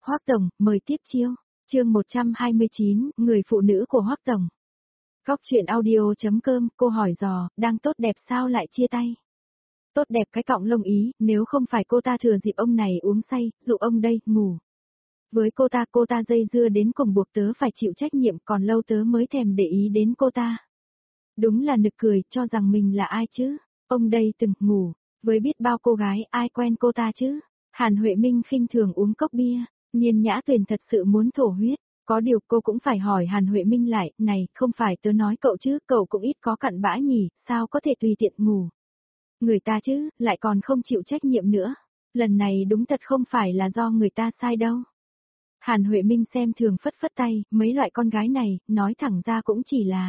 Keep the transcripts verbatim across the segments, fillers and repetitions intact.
Hoắc tổng, mời tiếp chiêu. Chương một trăm hai mươi chín, người phụ nữ của Hoắc tổng. Góc truyện audio.com, cô hỏi dò, đang tốt đẹp sao lại chia tay? Tốt đẹp cái cọng lông ý, nếu không phải cô ta thừa dịp ông này uống say, dụ ông đây, ngủ. Với cô ta, cô ta dây dưa đến cùng buộc tớ phải chịu trách nhiệm, còn lâu tớ mới thèm để ý đến cô ta. Đúng là nực cười, cho rằng mình là ai chứ? Ông đây từng ngủ, với biết bao cô gái, ai quen cô ta chứ? Hàn Huệ Minh khinh thường uống cốc bia, Nhiên Nhã Tuyền thật sự muốn thổ huyết. Có điều cô cũng phải hỏi Hàn Huệ Minh lại, này, không phải tớ nói cậu chứ, cậu cũng ít có cặn bã nhỉ, sao có thể tùy tiện ngủ. Người ta chứ, lại còn không chịu trách nhiệm nữa. Lần này đúng thật không phải là do người ta sai đâu. Hàn Huệ Minh xem thường phất phất tay, mấy loại con gái này, nói thẳng ra cũng chỉ là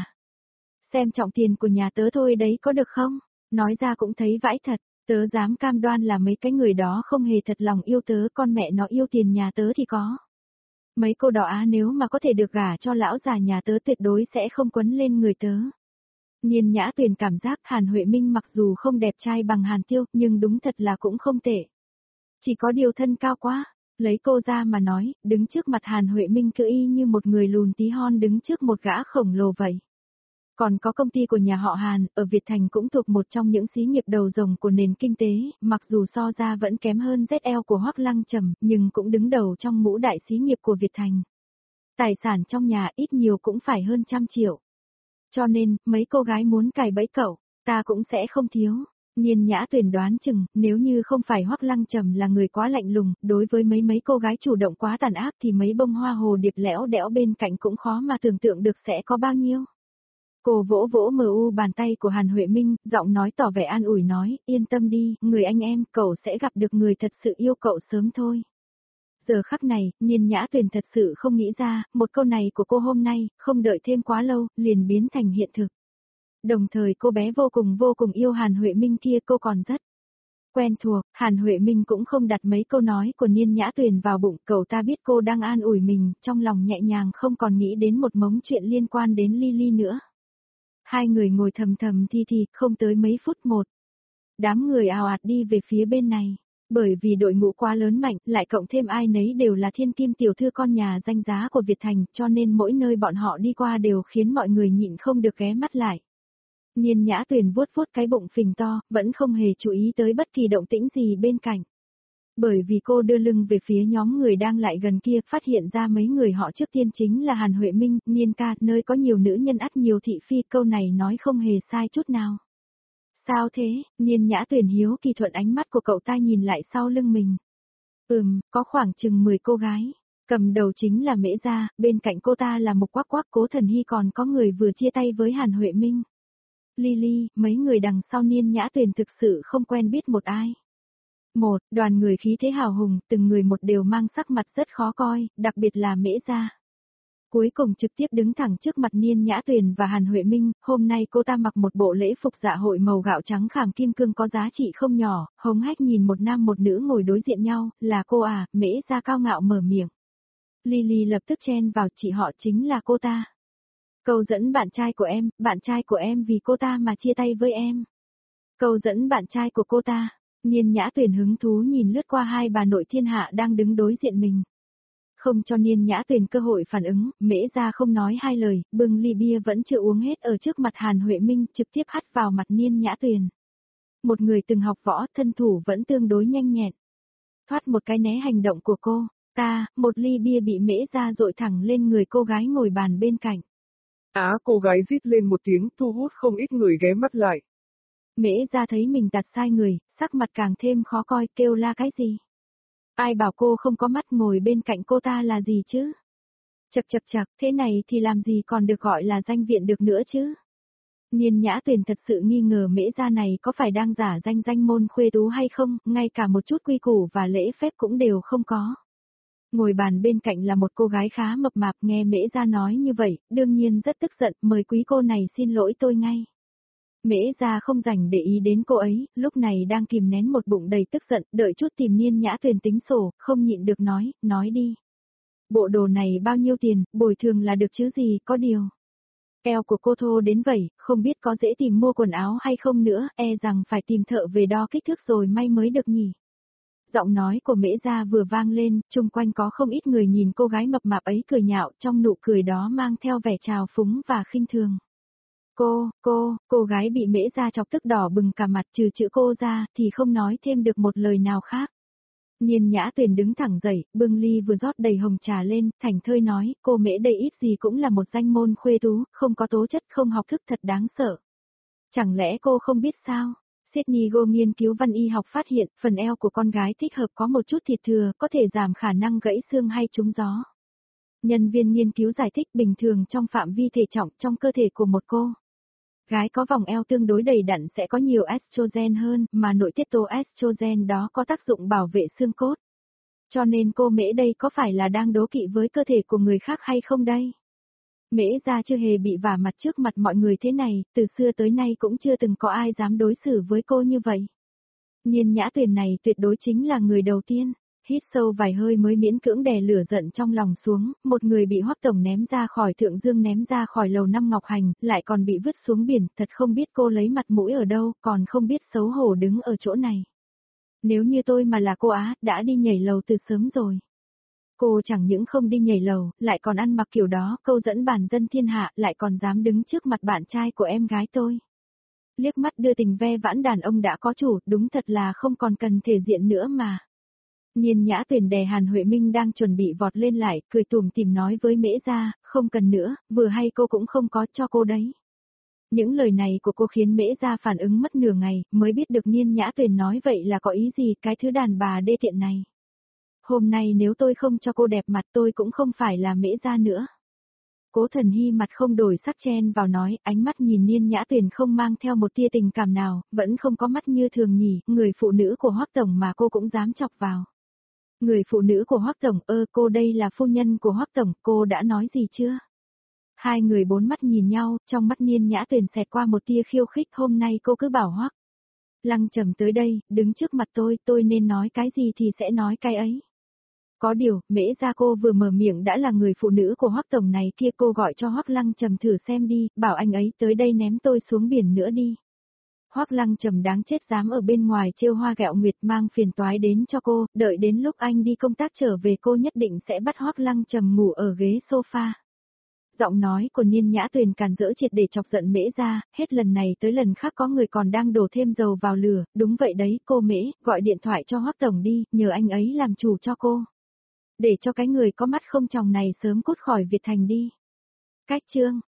xem trọng tiền của nhà tớ thôi đấy có được không? Nói ra cũng thấy vãi thật, tớ dám cam đoan là mấy cái người đó không hề thật lòng yêu tớ, con mẹ nó yêu tiền nhà tớ thì có. Mấy cô đó á, nếu mà có thể được gả cho lão già nhà tớ tuyệt đối sẽ không quấn lên người tớ. Nhiên Nhã Tuyền cảm giác Hàn Huệ Minh mặc dù không đẹp trai bằng Hàn Tiêu, nhưng đúng thật là cũng không tệ. Chỉ có điều thân cao quá, lấy cô ra mà nói, đứng trước mặt Hàn Huệ Minh cứ y như một người lùn tí hon đứng trước một gã khổng lồ vậy. Còn có công ty của nhà họ Hàn, ở Việt Thành cũng thuộc một trong những xí nghiệp đầu rồng của nền kinh tế, mặc dù so ra vẫn kém hơn Z L của Hoắc Lăng Trầm, nhưng cũng đứng đầu trong ngũ đại xí nghiệp của Việt Thành. Tài sản trong nhà ít nhiều cũng phải hơn trăm triệu. Cho nên, mấy cô gái muốn cài bẫy cậu, ta cũng sẽ không thiếu. Nhiên Nhã Tuyền đoán chừng, nếu như không phải Hoắc Lăng Trầm là người quá lạnh lùng, đối với mấy mấy cô gái chủ động quá tàn ác thì mấy bông hoa hồ điệp lẽo đẽo bên cạnh cũng khó mà tưởng tượng được sẽ có bao nhiêu. Cô vỗ vỗ mờ u bàn tay của Hàn Huệ Minh, giọng nói tỏ vẻ an ủi nói, yên tâm đi, người anh em, cậu sẽ gặp được người thật sự yêu cậu sớm thôi. Giờ khắc này, Nhiên Nhã Tuyền thật sự không nghĩ ra, một câu này của cô hôm nay, không đợi thêm quá lâu, liền biến thành hiện thực. Đồng thời cô bé vô cùng vô cùng yêu Hàn Huệ Minh kia, cô còn rất quen thuộc. Hàn Huệ Minh cũng không đặt mấy câu nói của Nhiên Nhã Tuyền vào bụng, cậu ta biết cô đang an ủi mình, trong lòng nhẹ nhàng không còn nghĩ đến một mống chuyện liên quan đến Lily nữa. Hai người ngồi thầm thầm thi thì, không tới mấy phút một. Đám người ào ạt đi về phía bên này. Bởi vì đội ngũ quá lớn mạnh, lại cộng thêm ai nấy đều là thiên kim tiểu thư con nhà danh giá của Việt Thành, cho nên mỗi nơi bọn họ đi qua đều khiến mọi người nhịn không được ghé mắt lại. Nhiên Nhã Tuyền vuốt vuốt cái bụng phình to, vẫn không hề chú ý tới bất kỳ động tĩnh gì bên cạnh. Bởi vì cô đưa lưng về phía nhóm người đang lại gần kia, phát hiện ra mấy người họ trước tiên chính là Hàn Huệ Minh, Nhiên ca, nơi có nhiều nữ nhân ắt nhiều thị phi, câu này nói không hề sai chút nào. Sao thế? Nhiên Nhã Tuyền hiếu kỳ thuận ánh mắt của cậu ta nhìn lại sau lưng mình. Ừm, có khoảng chừng mười cô gái. Cầm đầu chính là Mễ Gia, bên cạnh cô ta là một quắc quắc Cố Thần Hy, còn có người vừa chia tay với Hàn Huệ Minh. Lily, mấy người đằng sau Nhiên Nhã Tuyền thực sự không quen biết một ai. Một, đoàn người khí thế hào hùng, từng người một đều mang sắc mặt rất khó coi, đặc biệt là Mễ Gia. Cuối cùng trực tiếp đứng thẳng trước mặt Nhiên Nhã Tuyền và Hàn Huệ Minh, hôm nay cô ta mặc một bộ lễ phục dạ hội màu gạo trắng khảm kim cương có giá trị không nhỏ, hống hách nhìn một nam một nữ ngồi đối diện nhau, là cô à, Mễ Gia cao ngạo mở miệng. Lily lập tức chen vào, chị họ chính là cô ta. Câu dẫn bạn trai của em, bạn trai của em vì cô ta mà chia tay với em. Câu dẫn bạn trai của cô ta, Nhiên Nhã Tuyền hứng thú nhìn lướt qua hai bà nội thiên hạ đang đứng đối diện mình. Không cho Nhiên Nhã Tuyền cơ hội phản ứng, Mễ Gia không nói hai lời, bưng ly bia vẫn chưa uống hết ở trước mặt Hàn Huệ Minh, trực tiếp hắt vào mặt Nhiên Nhã Tuyền. Một người từng học võ, thân thủ vẫn tương đối nhanh nhẹn. Thoát một cái né hành động của cô, ta, một ly bia bị Mễ Gia dội thẳng lên người cô gái ngồi bàn bên cạnh. Á, cô gái rít lên một tiếng, thu hút không ít người ghé mắt lại. Mễ Gia thấy mình đặt sai người, sắc mặt càng thêm khó coi, kêu la cái gì? Ai bảo cô không có mắt ngồi bên cạnh cô ta là gì chứ? Chật chật chật, thế này thì làm gì còn được gọi là danh viện được nữa chứ? Nhiên Nhã Tuyền thật sự nghi ngờ Mễ Gia này có phải đang giả danh danh môn khuê tú hay không, ngay cả một chút quy củ và lễ phép cũng đều không có. Ngồi bàn bên cạnh là một cô gái khá mập mạp, nghe Mễ Gia nói như vậy, đương nhiên rất tức giận, mời quý cô này xin lỗi tôi ngay. Mễ Gia không dành để ý đến cô ấy, lúc này đang kìm nén một bụng đầy tức giận, đợi chút tìm Nhiên Nhã Tuyền tính sổ, không nhịn được nói, nói đi. Bộ đồ này bao nhiêu tiền, bồi thường là được chứ gì, có điều. Eo của cô thô đến vậy, không biết có dễ tìm mua quần áo hay không nữa, e rằng phải tìm thợ về đo kích thước rồi may mới được nhỉ. Giọng nói của Mễ Gia vừa vang lên, chung quanh có không ít người nhìn cô gái mập mạp ấy cười nhạo, trong nụ cười đó mang theo vẻ trào phúng và khinh thường. Cô, cô, cô gái bị Mễ Gia chọc tức đỏ bừng cả mặt, trừ chữ cô ra thì không nói thêm được một lời nào khác. Nhiên Nhã Tuyền đứng thẳng dậy, bưng ly vừa rót đầy hồng trà lên, thảnh thơi nói, cô Mễ đây ít gì cũng là một danh môn khuê tú, không có tố chất, không học thức, thật đáng sợ. Chẳng lẽ cô không biết sao? Sydney Go nghiên cứu văn y học phát hiện, phần eo của con gái thích hợp có một chút thịt thừa, có thể giảm khả năng gãy xương hay trúng gió. Nhân viên nghiên cứu giải thích bình thường trong phạm vi thể trọng trong cơ thể của một cô gái có vòng eo tương đối đầy đặn sẽ có nhiều estrogen hơn, mà nội tiết tố estrogen đó có tác dụng bảo vệ xương cốt. Cho nên cô Mễ đây có phải là đang đố kỵ với cơ thể của người khác hay không đây? Mễ Gia chưa hề bị vả mặt trước mặt mọi người thế này, từ xưa tới nay cũng chưa từng có ai dám đối xử với cô như vậy. Nhiên Nhã Tuyền này tuyệt đối chính là người đầu tiên. Hít sâu vài hơi mới miễn cưỡng đè lửa giận trong lòng xuống, một người bị Hoắc tổng ném ra khỏi Thượng Dương, ném ra khỏi lầu năm Ngọc Hành, lại còn bị vứt xuống biển, thật không biết cô lấy mặt mũi ở đâu, còn không biết xấu hổ đứng ở chỗ này. Nếu như tôi mà là cô Á, đã đi nhảy lầu từ sớm rồi. Cô chẳng những không đi nhảy lầu, lại còn ăn mặc kiểu đó, câu dẫn bản dân thiên hạ, lại còn dám đứng trước mặt bạn trai của em gái tôi. Liếc mắt đưa tình ve vãn đàn ông đã có chủ, đúng thật là không còn cần thể diện nữa mà. Nhiên Nhã Tuyền đè Hàn Huệ Minh đang chuẩn bị vọt lên lại, cười tủm tỉm nói với Mễ Gia, không cần nữa, vừa hay cô cũng không có cho cô đấy. Những lời này của cô khiến Mễ Gia phản ứng mất nửa ngày, mới biết được Nhiên Nhã Tuyền nói vậy là có ý gì, cái thứ đàn bà đê tiện này. Hôm nay nếu tôi không cho cô đẹp mặt tôi cũng không phải là Mễ Gia nữa. Cố Thần Hy mặt không đổi sắc chen vào nói, ánh mắt nhìn Nhiên Nhã Tuyền không mang theo một tia tình cảm nào, vẫn không có mắt như thường nhỉ, người phụ nữ của Hoắc tổng mà cô cũng dám chọc vào. Người phụ nữ của Hoắc tổng, ơ cô đây là phu nhân của Hoắc tổng, cô đã nói gì chưa? Hai người bốn mắt nhìn nhau, trong mắt Nhiên Nhã Tuyền xẹt qua một tia khiêu khích, hôm nay cô cứ bảo Hoắc Lăng Trầm tới đây, đứng trước mặt tôi, tôi nên nói cái gì thì sẽ nói cái ấy. Có điều, Mễ Gia cô vừa mở miệng đã là người phụ nữ của Hoắc tổng này kia, cô gọi cho Hoắc Lăng Trầm thử xem đi, bảo anh ấy tới đây ném tôi xuống biển nữa đi. Hoắc Lăng Trầm đáng chết dám ở bên ngoài trêu hoa gẹo nguyệt mang phiền toái đến cho cô, đợi đến lúc anh đi công tác trở về cô nhất định sẽ bắt Hoắc Lăng Trầm ngủ ở ghế sofa. Giọng nói của Nhiên Nhã Tuyền càn rỡ triệt để chọc giận Mễ Gia, hết lần này tới lần khác có người còn đang đổ thêm dầu vào lửa, đúng vậy đấy, cô Mễ, gọi điện thoại cho Hoắc tổng đi, nhờ anh ấy làm chủ cho cô. Để cho cái người có mắt không tròng này sớm cút khỏi Việt Thành đi. Cách chương